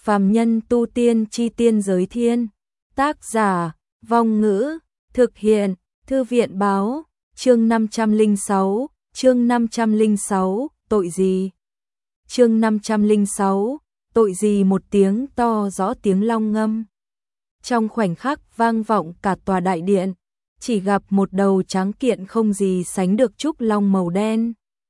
Phàm nhân tu tiên chi tiên giới thiên. Tác giả, Vong Ngữ, thực hiện, Thư viện báo, chương 506, chương 506, tội gì? Chương 506, tội gì? Một tiếng to rõ tiếng long ngâm. Trong khoảnh khắc vang vọng cả tòa đại điện, chỉ gặp một đầu trắng kiện không gì sánh được trúc long màu đen.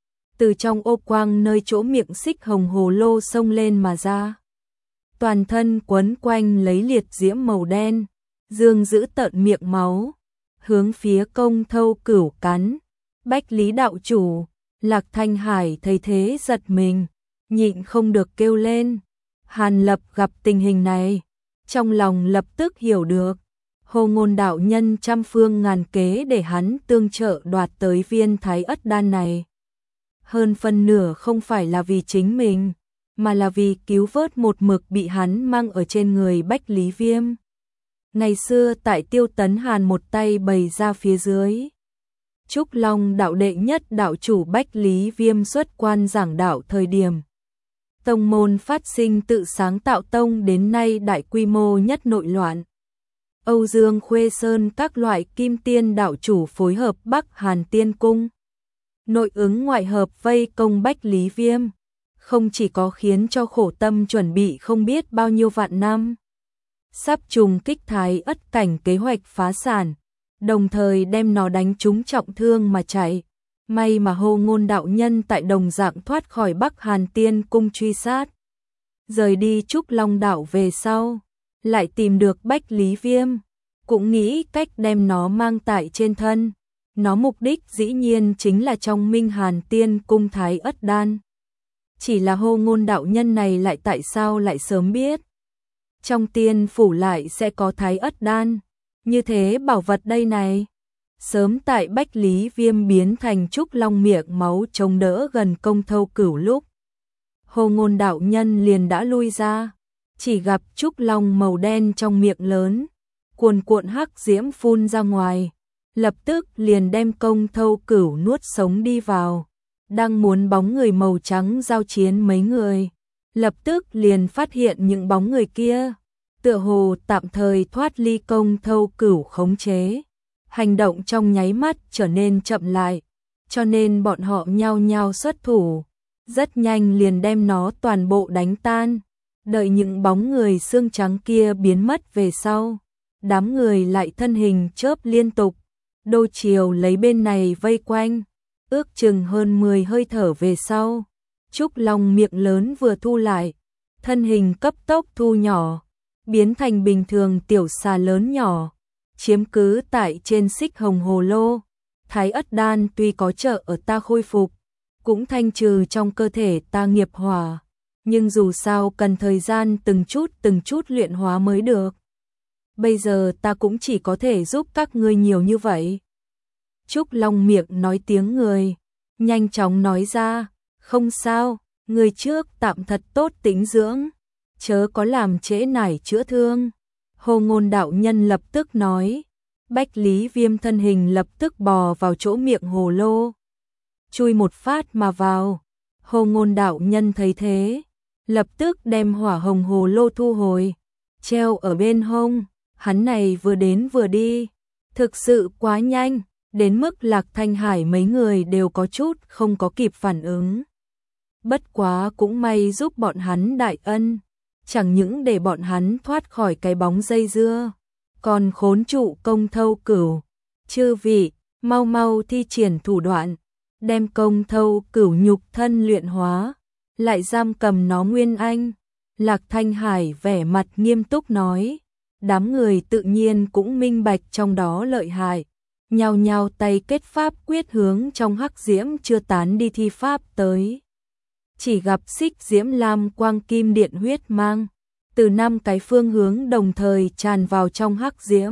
Từ trong ô quang nơi chỗ miệng xích hồng hồ lô xông lên mà ra. Toàn thân quấn quanh lấy liệt diễm màu đen, dương giữ tợn miệng máu, hướng phía Công Thâu Cửu cắn. Bách Lý đạo chủ, Lạc Thanh Hải thấy thế giật mình, nhịn không được kêu lên. Hàn Lập gặp tình hình này, trong lòng lập tức hiểu được. Hồ Ngôn đạo nhân trăm phương ngàn kế để hắn tương trợ đoạt tới viên Thái Ất đan này. Hơn phân nửa không phải là vì chính mình, mà là vì cứu vớt một mực bị hắn mang ở trên người Bách Lý Viêm. Ngày xưa tại Tiêu Tấn Hàn một tay bày ra phía dưới. Trúc Long đạo đệ nhất đạo chủ Bách Lý Viêm xuất quan giảng đạo thời điểm. Tông môn phát sinh tự sáng tạo tông đến nay đại quy mô nhất nội loạn. Âu Dương Khuê Sơn các loại kim tiên đạo chủ phối hợp Bắc Hàn Tiên Cung. Nội ứng ngoại hợp vây công Bách Lý Viêm. Không chỉ có khiến cho khổ tâm chuẩn bị không biết bao nhiêu vạn năm. Sắp trùng kích Thái Ất cảnh kế hoạch phá sản. Đồng thời đem nó đánh trúng trọng thương mà chạy. May mà Hồ Ngôn đạo nhân tại đồng dạng thoát khỏi Bắc Hàn Tiên Cung truy sát. Rời đi Trúc Long đảo về sau, lại tìm được Bách Lý Viêm, cũng nghĩ cách đem nó mang tại trên thân. Nó mục đích dĩ nhiên chính là trong Minh Hàn Tiên Cung Thái Ất đan. Chỉ là Hồ Ngôn đạo nhân này lại tại sao lại sớm biết. Trong tiên phủ lại sẽ có Thái Ất đan, như thế bảo vật đây này. Sớm tại Bách Lý Viêm biến thành Trúc Long miệng máu chống đỡ gần Công Thâu Cửu lúc. Hồ Ngôn đạo nhân liền đã lui ra, chỉ gặp Trúc Long màu đen trong miệng lớn, cuồn cuộn hắc diễm phun ra ngoài, lập tức liền đem Công Thâu Cửu nuốt sống đi vào. Đang muốn bóng người màu trắng giao chiến mấy người, lập tức liền phát hiện những bóng người kia, tựa hồ tạm thời thoát ly Công Thâu Cửu khống chế. Hành động trong nháy mắt trở nên chậm lại, cho nên bọn họ nhao nhao xuất thủ, rất nhanh liền đem nó toàn bộ đánh tan. Đợi những bóng người xương trắng kia biến mất về sau, đám người lại thân hình chớp liên tục, đô chiều lấy bên này vây quanh, ước chừng hơn 10 hơi thở về sau. Trúc Long miệng lớn vừa thu lại, thân hình cấp tốc thu nhỏ, biến thành bình thường tiểu xà lớn nhỏ. Chiếm cứ tại trên xích hồng hồ lô. Thái Ất đan tuy có trợ ở ta khôi phục, cũng thanh trừ trong cơ thể ta nghiệp hỏa, nhưng dù sao cần thời gian từng chút luyện hóa mới được. Bây giờ ta cũng chỉ có thể giúp các ngươi nhiều như vậy. Trúc Long miệng nói tiếng người, nhanh chóng nói ra, không sao, người trước tạm thật tốt tĩnh dưỡng, chớ có làm trễ nải chữa thương. Hồ Ngôn đạo nhân lập tức nói. Bách Lý Viêm thân hình lập tức bò vào chỗ miệng hồ lô, chui một phát mà vào. Hồ Ngôn đạo nhân thấy thế, lập tức đem hỏa hồng hồ lô thu hồi, treo ở bên hông. Hắn này vừa đến vừa đi, thực sự quá nhanh, đến mức Lạc Thanh Hải mấy người đều có chút không có kịp phản ứng. Bất quá cũng may giúp bọn hắn đại ân, chẳng những để bọn hắn thoát khỏi cái bóng dây dưa, còn khốn trụ Công Thâu Cửu. Chư vị, mau mau thi triển thủ đoạn, đem Công Thâu Cửu nhục thân luyện hóa, lại giam cầm nó nguyên anh. Lạc Thanh Hải vẻ mặt nghiêm túc nói. Đám người tự nhiên cũng minh bạch trong đó lợi hại, nhao nhao tay kết pháp quyết hướng trong hắc diễm chưa tán đi thi pháp tới. Chỉ gặp xích diễm lam quang kim điện huyết mang, từ 5 cái phương hướng đồng thời tràn vào trong hắc diễm.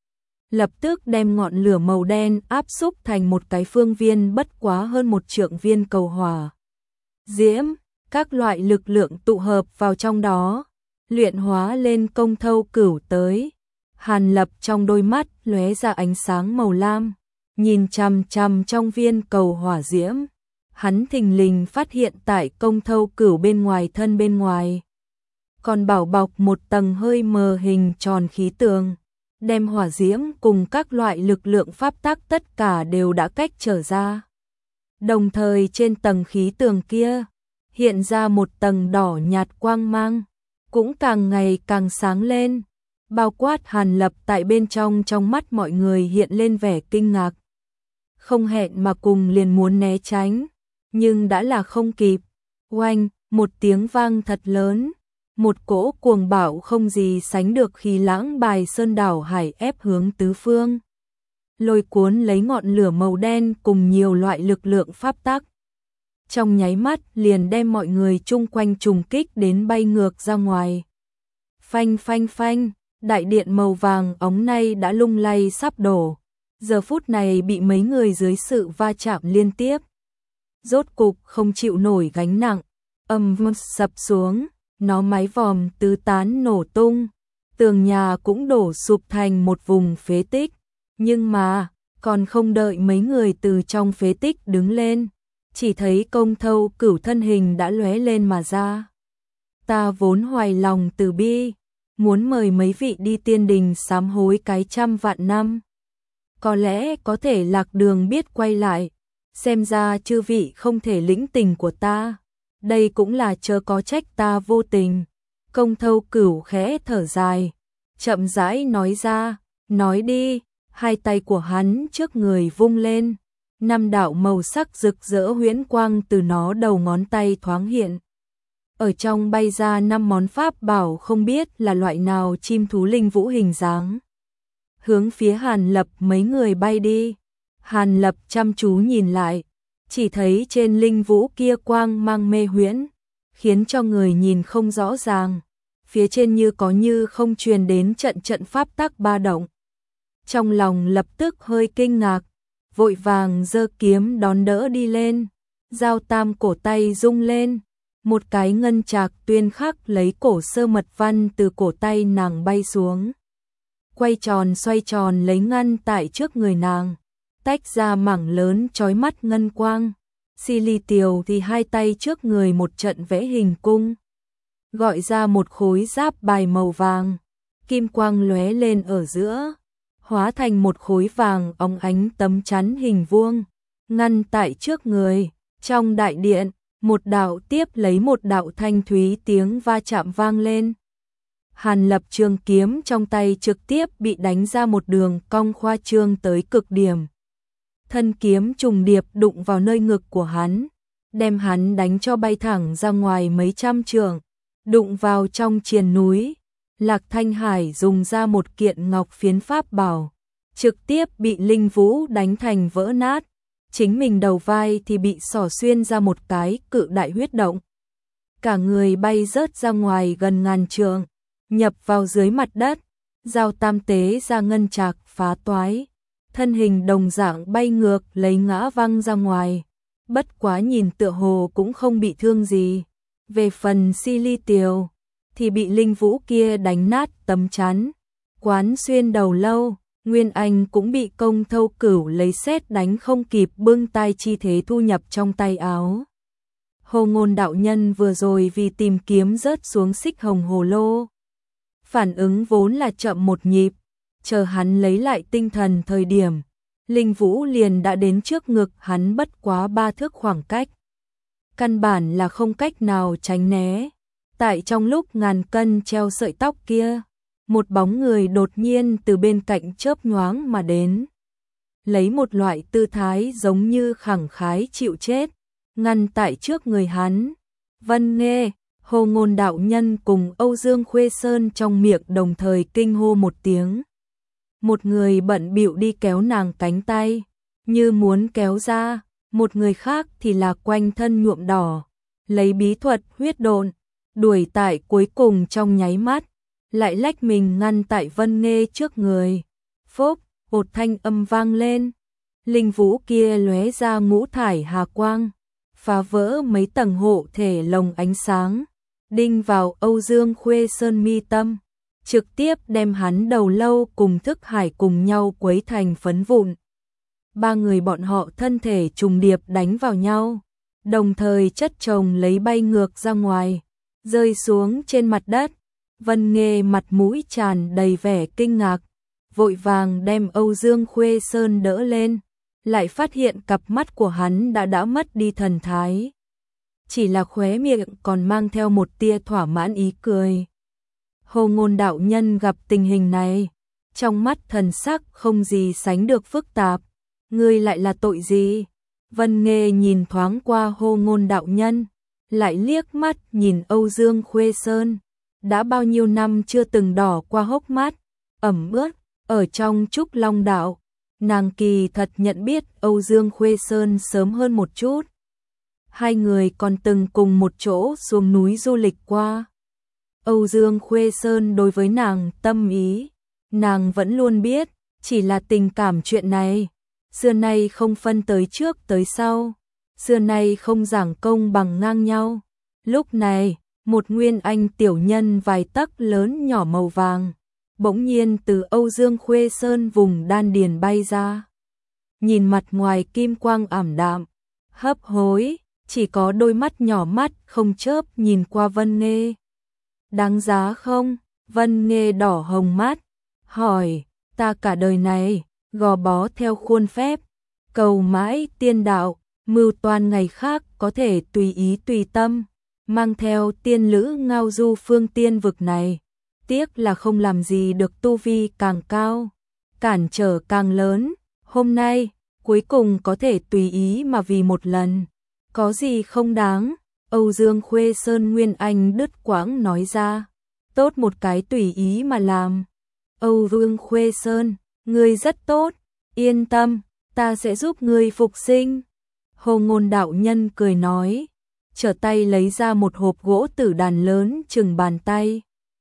Lập tức đem ngọn lửa màu đen áp xúc thành một cái phương viên bất quá hơn 1 trượng viên cầu hỏa. Diễm, các loại lực lượng tụ hợp vào trong đó, luyện hóa lên Công Thâu Cửu tới. Hàn Lập trong đôi mắt lóe ra ánh sáng màu lam, nhìn chằm chằm trong viên cầu hỏa diễm. Hắn thình lình phát hiện tại Công Thâu Cửu bên ngoài thân bên ngoài còn bảo bọc một tầng hơi mờ hình tròn khí tường, đem hỏa diễm cùng các loại lực lượng pháp tắc tất cả đều đã cách trở ra. Đồng thời trên tầng khí tường kia, hiện ra một tầng đỏ nhạt quang mang, cũng càng ngày càng sáng lên, bao quát Hàn Lập tại bên trong mắt mọi người hiện lên vẻ kinh ngạc. Không hẹn mà cùng liền muốn né tránh, nhưng đã là không kịp. Oanh, một tiếng vang thật lớn, một cỗ cuồng bạo không gì sánh được khí lãng bài sơn đảo hải ép hướng tứ phương. Lôi cuốn lấy ngọn lửa màu đen cùng nhiều loại lực lượng pháp tắc. Trong nháy mắt liền đem mọi người chung quanh trùng kích đến bay ngược ra ngoài. Phanh phanh phanh, đại điện màu vàng óng nay đã lung lay sắp đổ. Giờ phút này bị mấy người dưới sự va chạm liên tiếp. Rốt cục không chịu nổi gánh nặng, sập xuống, nó mái vòm tứ tán nổ tung. Tường nhà cũng đổ sụp thành một vùng phế tích. Nhưng mà, còn không đợi mấy người từ trong phế tích đứng lên, chỉ thấy Công Thâu Cửu thân hình đã lóe lên mà ra. Ta vốn hoài lòng từ bi, muốn mời mấy vị đi tiên đình sám hối cái 100 vạn năm. Có lẽ có thể lạc đường biết quay lại, xem ra chư vị không thể lĩnh tình của ta. Đây cũng là chớ có trách ta vô tình. Công Thâu Cửu khẽ thở dài, chậm rãi nói ra, nói đi. Hai tay của hắn trước người vung lên, 5 đạo màu sắc rực rỡ huyễn quang từ nó đầu ngón tay thoáng hiện. Ở trong bay ra 5 món pháp bảo không biết là loại nào chim thú linh vũ hình dáng. Hướng phía Hàn Lập mấy người bay đi. Hàn Lập chăm chú nhìn lại, chỉ thấy trên linh vũ kia quang mang mê huyễn, khiến cho người nhìn không rõ ràng. Phía trên như có như không truyền đến trận pháp tắc ba động. Trong lòng lập tức hơi kinh ngạc, vội vàng giơ kiếm đón đỡ đi lên, dao tam cổ tay rung lên, một cái ngân trạc tuyên khắc lấy cổ sơ mật văn từ cổ tay nàng bay xuống. Quay tròn xoay tròn lấy ngăn tại trước người nàng, tách ra mảng lớn chói mắt ngân quang. Si Ly Tiều thì hai tay trước người một trận vẽ hình cung, gọi ra một khối giáp bài màu vàng, kim quang lóe lên ở giữa, hóa thành một khối vàng óng ánh tấm chắn hình vuông, ngăn tại trước người. Trong đại điện, một đạo tiếp lấy một đạo thanh thúy tiếng va chạm vang lên. Hàn Lập trường kiếm trong tay trực tiếp bị đánh ra một đường cong khoa trương tới cực điểm. Thân kiếm trùng điệp đụng vào nơi ngực của hắn, đem hắn đánh cho bay thẳng ra ngoài mấy trăm trượng, đụng vào trong triền núi. Lạc Thanh Hải dùng ra một kiện ngọc phiến pháp bảo, trực tiếp bị linh vũ đánh thành vỡ nát, chính mình đầu vai thì bị xỏ xuyên ra một cái cự đại huyết động. Cả người bay rớt ra ngoài gần ngàn trượng, nhập vào dưới mặt đất, dao tam tế ra ngân trạc phá toái, thân hình đồng dạng bay ngược lấy ngã văng ra ngoài, bất quá nhìn tựa hồ cũng không bị thương gì. Về phần Si Ly Tiều thì bị linh vũ kia đánh nát tấm chắn, quán xuyên đầu lâu. Nguyên Anh cũng bị Công Thâu Cửu lấy sét đánh không kịp bưng tay chi thế thu nhập trong tay áo. Hồ Ngôn đạo nhân vừa rồi vì tìm kiếm rớt xuống xích hồng hồ lô, phản ứng vốn là chậm một nhịp, chờ hắn lấy lại tinh thần thời điểm, linh vũ liền đã đến trước ngực hắn bất quá 3 thước khoảng cách. Căn bản là không cách nào tránh né. Tại trong lúc ngàn cân treo sợi tóc kia, một bóng người đột nhiên từ bên cạnh chớp nhoáng mà đến. Lấy một loại tư thái giống như khẳng khái chịu chết, ngăn tại trước người hắn. Vân Nghê, Hồ Ngôn đạo nhân cùng Âu Dương Khuê Sơn trong miệng đồng thời kinh hô một tiếng. Một người bận bịu đi kéo nàng cánh tay, như muốn kéo ra, một người khác thì là quanh thân nhuộm đỏ, lấy bí thuật huyết độn, đuổi tại cuối cùng trong nháy mắt, lại lách mình ngăn tại Vân Nghê trước người. Phốc, một thanh âm vang lên, linh vũ kia lóe ra ngũ thải hà quang, phá vỡ mấy tầng hộ thể lồng ánh sáng, đinh vào Âu Dương Khuê Sơn mi tâm, trực tiếp đem hắn đầu lâu cùng thức hải cùng nhau quấy thành phấn vụn. Ba người bọn họ thân thể trùng điệp đánh vào nhau, đồng thời chất chồng lấy bay ngược ra ngoài, rơi xuống trên mặt đất. Vân Nghê mặt mũi tràn đầy vẻ kinh ngạc, vội vàng đem Âu Dương Khuê Sơn đỡ lên, lại phát hiện cặp mắt của hắn đã mất đi thần thái. Chỉ là khóe miệng còn mang theo một tia thỏa mãn ý cười. Hồ Ngôn đạo nhân gặp tình hình này, trong mắt thần sắc không gì sánh được phức tạp. Ngươi lại là tội gì? Vân Nghê nhìn thoáng qua Hồ Ngôn đạo nhân, lại liếc mắt nhìn Âu Dương Khuê Sơn. Đã bao nhiêu năm chưa từng đỏ qua hốc mắt, ẩm ướt, ở trong Trúc Long đạo. Nàng kỳ thật nhận biết Âu Dương Khuê Sơn sớm hơn một chút. Hai người còn từng cùng một chỗ xuống núi du lịch qua. Âu Dương Khuê Sơn đối với nàng tâm ý, nàng vẫn luôn biết, chỉ là tình cảm chuyện này. Xưa nay không phân tới trước tới sau, xưa nay không giảng công bằng ngang nhau. Lúc này, một nguyên anh tiểu nhân vài tấc lớn nhỏ màu vàng, bỗng nhiên từ Âu Dương Khuê Sơn vùng đan điền bay ra. Nhìn mặt ngoài kim quang ảm đạm, hấp hối, chỉ có đôi mắt nhỏ mắt không chớp nhìn qua Vân Nghê. Đáng giá không? Vân Nghê đỏ hồng mắt, hỏi, ta cả đời này, gò bó theo khuôn phép, cầu mãi tiên đạo, mưu toan ngày khác có thể tùy ý tùy tâm, mang theo tiên lữ ngao du phương tiên vực này. Tiếc là không làm gì được tu vi càng cao, cản trở càng lớn. Hôm nay, cuối cùng có thể tùy ý mà vì một lần. Có gì không đáng? Âu Dương Khuê Sơn Nguyên Anh đứt quãng nói ra. Tốt một cái tùy ý mà làm. Âu Dương Khuê Sơn, ngươi rất tốt, yên tâm, ta sẽ giúp ngươi phục sinh. Hồ Ngôn đạo nhân cười nói, trở tay lấy ra một hộp gỗ tử đàn lớn chừng bàn tay.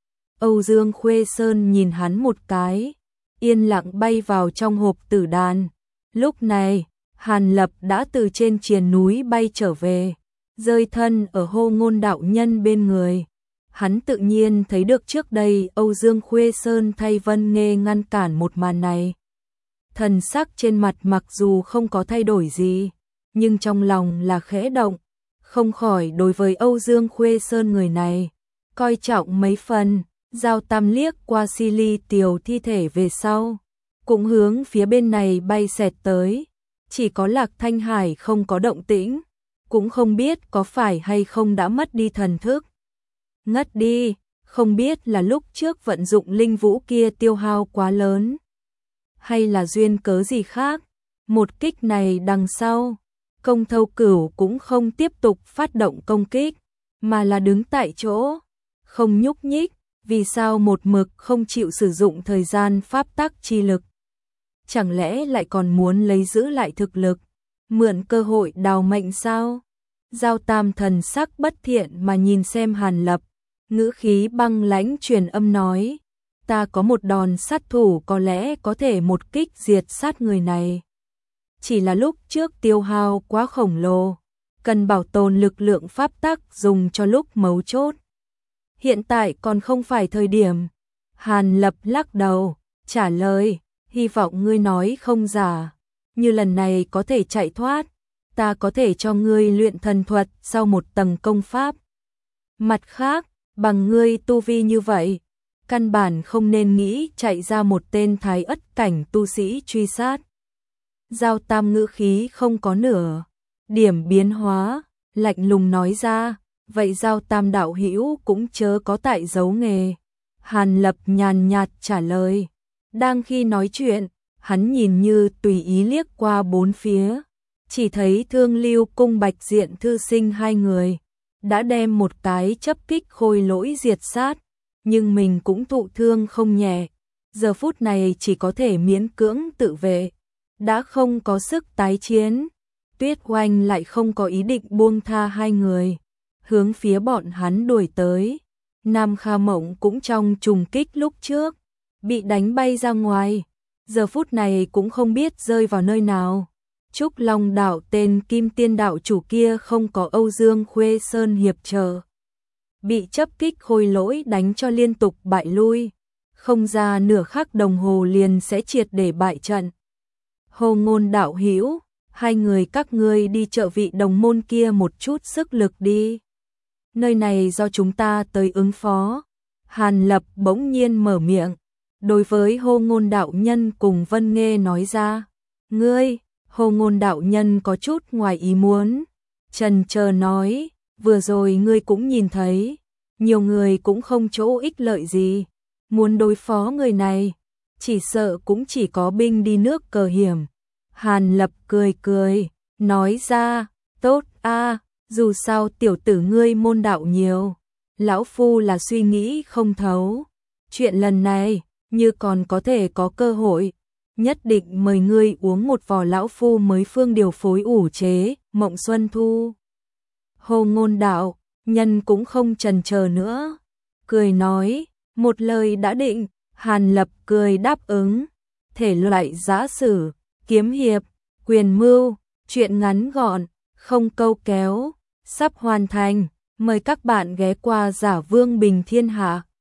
Âu Dương Khuê Sơn nhìn hắn một cái, yên lặng bay vào trong hộp tử đàn. Lúc này, Hàn Lập đã từ trên triền núi bay trở về, rơi thân ở Hồ Ngôn đạo nhân bên người. Hắn tự nhiên thấy được trước đây Âu Dương Khuê Sơn thay Vân Nghê ngăn cản một màn này. Thần sắc trên mặt mặc dù không có thay đổi gì, nhưng trong lòng là khẽ động, không khỏi đối với Âu Dương Khuê Sơn người này coi trọng mấy phần. Giao Tam liếc qua Si Ly Tiều thi thể về sau, cũng hướng phía bên này bay xẹt tới. Chỉ có Lạc Thanh Hải không có động tĩnh, cũng không biết có phải hay không đã mất đi thần thức. Ngất đi, không biết là lúc trước vận dụng linh vũ kia tiêu hao quá lớn, hay là duyên cớ gì khác. Một kích này đằng sau, Công Thâu Cửu cũng không tiếp tục phát động công kích, mà là đứng tại chỗ, không nhúc nhích. Vì sao một mực không chịu sử dụng thời gian pháp tắc chi lực? Chẳng lẽ lại còn muốn lấy giữ lại thực lực, mượn cơ hội đào mệnh sao? Giao Tam thần sắc bất thiện mà nhìn xem Hàn Lập, ngữ khí băng lãnh truyền âm nói, ta có một đòn sát thủ có lẽ có thể một kích diệt sát người này. Chỉ là lúc trước tiêu hao quá khổng lồ, cần bảo tồn lực lượng pháp tắc dùng cho lúc mấu chốt. Hiện tại còn không phải thời điểm. Hàn Lập lắc đầu, trả lời, hy vọng ngươi nói không giả. Như lần này có thể chạy thoát, ta có thể cho ngươi luyện thần thuật sau một tầng công pháp. Mặt khác, bằng ngươi tu vi như vậy, căn bản không nên nghĩ chạy ra một tên thái ất cảnh tu sĩ truy sát. Giao Tam ngữ khí không có nửa điểm biến hóa, lạnh lùng nói ra, vậy Giao Tam đạo hữu cũng chớ có tại giấu nghề. Hàn Lập nhàn nhạt trả lời. Đang khi nói chuyện, hắn nhìn như tùy ý liếc qua bốn phía, chỉ thấy Thương Lưu Cung Bạch Diện thư sinh hai người đã đem một cái chấp kích khôi lỗi diệt sát, nhưng mình cũng thụ thương không nhẹ, giờ phút này chỉ có thể miễn cưỡng tự vệ, đã không có sức tái chiến. Tuyết Oanh lại không có ý định buông tha hai người, hướng phía bọn hắn đuổi tới. Nam Kha Mộng cũng trong trùng kích lúc trước, bị đánh bay ra ngoài, giờ phút này cũng không biết rơi vào nơi nào. Trúc Long đạo tên Kim Tiên đạo chủ kia không có Âu Dương Khuê Sơn hiệp trợ, bị chấp kích khôi lỗi đánh cho liên tục bại lui, không ra nửa khắc đồng hồ liền sẽ triệt để bại trận. Hồ Ngôn đạo hữu, hai người các ngươi đi trợ vị đồng môn kia một chút sức lực đi. nơi này do chúng ta tới ứng phó. Hàn Lập bỗng nhiên mở miệng, đối với Hồ Ngôn đạo nhân cùng Vân Nghê nói ra. Ngươi, Hồ Ngôn đạo nhân có chút ngoài ý muốn, chần chờ nói, vừa rồi ngươi cũng nhìn thấy, nhiều người cũng không chỗ ích lợi gì, muốn đối phó người này, chỉ sợ cũng chỉ có binh đi nước cờ hiểm. Hàn Lập cười cười, nói ra, tốt a, dù sao tiểu tử ngươi môn đạo nhiều, lão phu là suy nghĩ không thấu, chuyện lần này, như còn có thể có cơ hội, nhất định mời ngươi uống một vò lão phu mới phương điều phối ủ chế, Mộng Xuân Thu. Hồ Ngôn đạo nhân cũng không chần chờ nữa, cười nói, một lời đã định. Hàn Lập cười đáp ứng, thể loại giã sử, kiếm hiệp, quyền mưu, chuyện ngắn gọn, không câu kéo, sắp hoàn thành, mời các bạn ghé qua Giả Vương Bình Thiên Hạ.